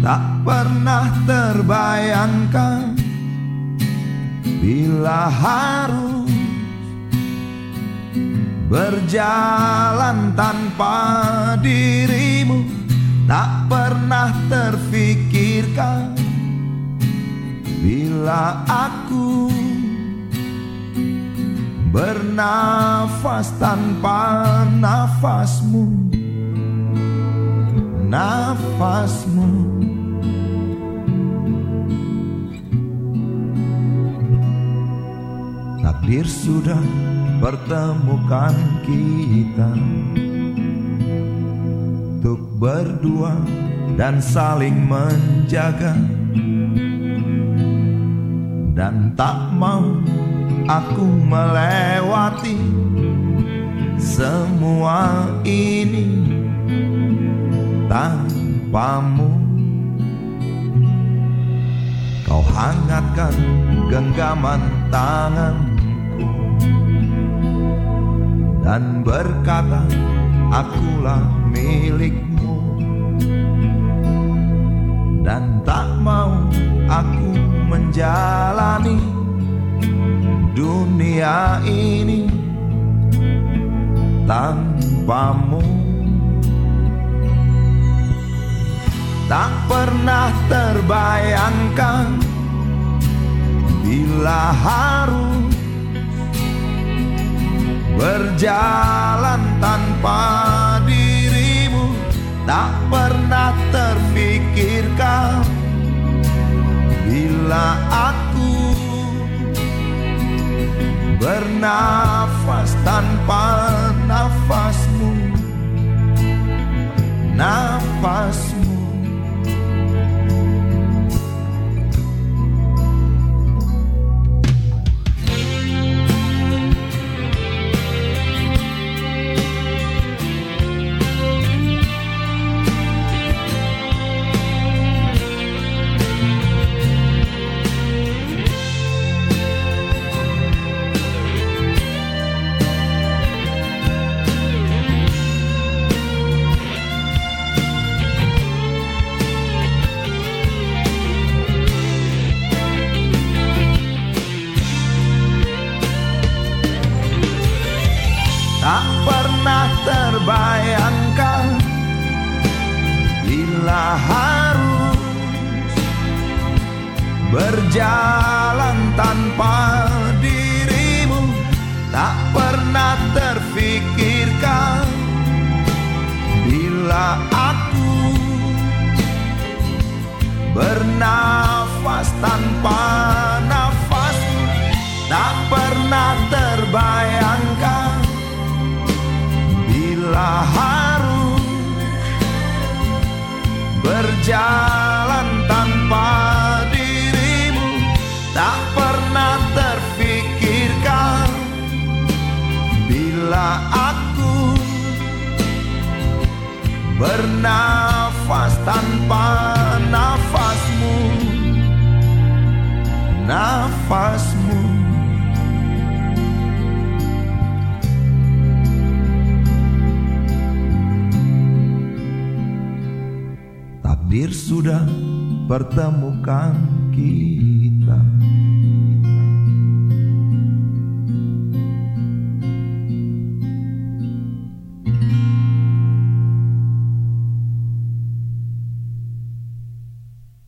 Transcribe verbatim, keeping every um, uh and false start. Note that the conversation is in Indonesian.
Tak pernah terbayangkan bila harus berjalan tanpa dirimu. Tak pernah terfikirkan bila aku bernafas tanpa nafasmu, nafasmu. Takdir sudah pertemukan kita untuk berdua dan saling menjaga. Dan tak mau aku melewati semua ini tanpamu. Kau hangatkan genggaman tanganku dan berkata, akulah milikmu. Dan tak mau aku menjalani dunia ini tanpamu. Tak pernah terbayangkan bila harus berjalan tanpa dirimu. Tak pernah terfikirkan bila aku bernafas tanpa nafasmu, nafasmu. Tak pernah terbayangkan bila harus berjalan tanpa dirimu. Tak pernah terfikirkan bila aku bernafas tanpa nafasmu. Tak pernah terbayangkan bila harus berjalan tanpa dirimu. Tak pernah terfikirkan bila aku bernafas tanpa nafasmu, nafasmu. Takdir sudah pertemukan kita